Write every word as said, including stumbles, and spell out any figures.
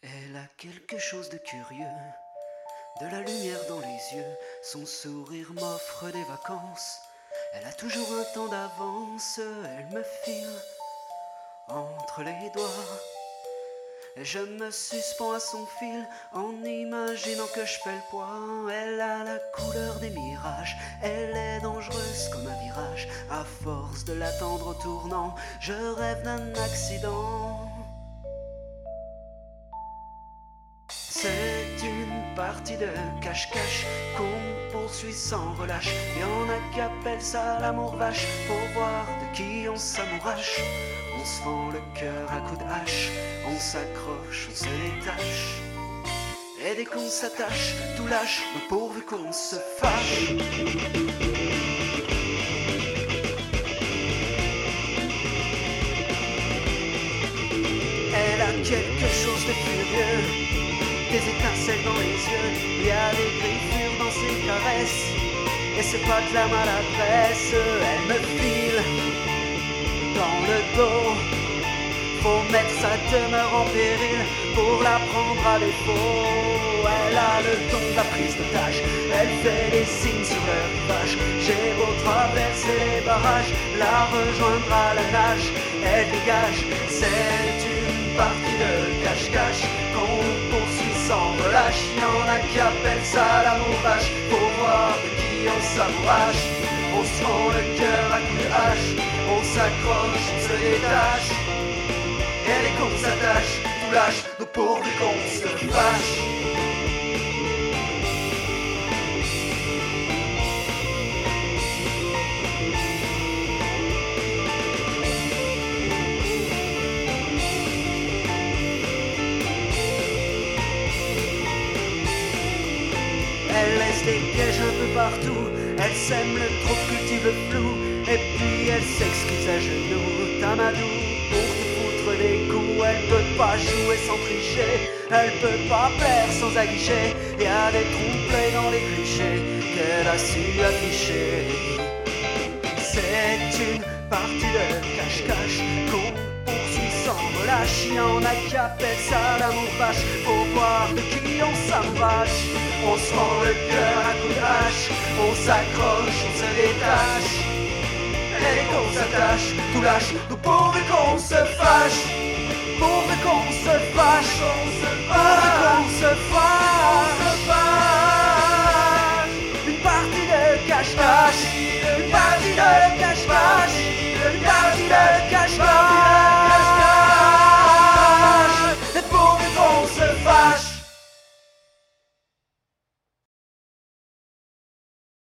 Elle a quelque chose de curieux, de la lumière dans les yeux, son sourire m'offre des vacances. Elle a toujours un temps d'avance, elle me file entre les doigts. Et je me suspends à son fil en imaginant que je fais le poids. Elle a la couleur des mirages, elle est dangereuse comme un virage. À force de l'attendre au tournant, je rêve d'un accident. C'est une partie de cache-cache qu'on poursuit sans relâche. Y'en a qui appellent ça l'amour vache, pour voir de qui on s'amourache. On se fend le cœur à coups de hache, on s'accroche, on se détache. Et dès qu'on s'attache, tout lâche, mais pourvu qu'on se fâche. Elle a quelque chose de furieux, des étincelles dans les yeux, il y a des griffures dans ses caresses. Et c'est pas de la maladresse, elle me file dans le dos. Faut mettre sa demeure en péril pour la prendre à défaut. Elle a le don de la prise d'otage, elle fait des signes sur le rivage. J'ai beau traverser les barrages, la rejoindre à la nage. Elle dégage, c'est une partie de cache-cache qu'on poursuit sans relâche. Y'en a qui appellent ça l'amour vache, pour voir de qui on s'amourache. On se rend le cœur à coups de hache, on s'accroche, on se détache. Et dès qu'on s'attache, tout lâche, nous pourvu qu'on se fâche. Elle laisse des pièges un peu partout, elle sème le trop, cultive le flou. Et puis elle s'excuse à genoux, tamadou, pour te foutre des coups. Elle peut pas jouer sans tricher, elle peut pas plaire sans aguicher. Y'a des trompe-l'œil dans les clichés qu'elle a su afficher. C'est une partie de cache-cache qu'on poursuit sans relâche. Y'en a qui appellent ça l'amour vache, pour voir de qui on s'amourache. On se rend le cœur à coups de hache, on s'accroche, on se détache. Et qu'on s'attache, tout lâche, nous pourvu qu'on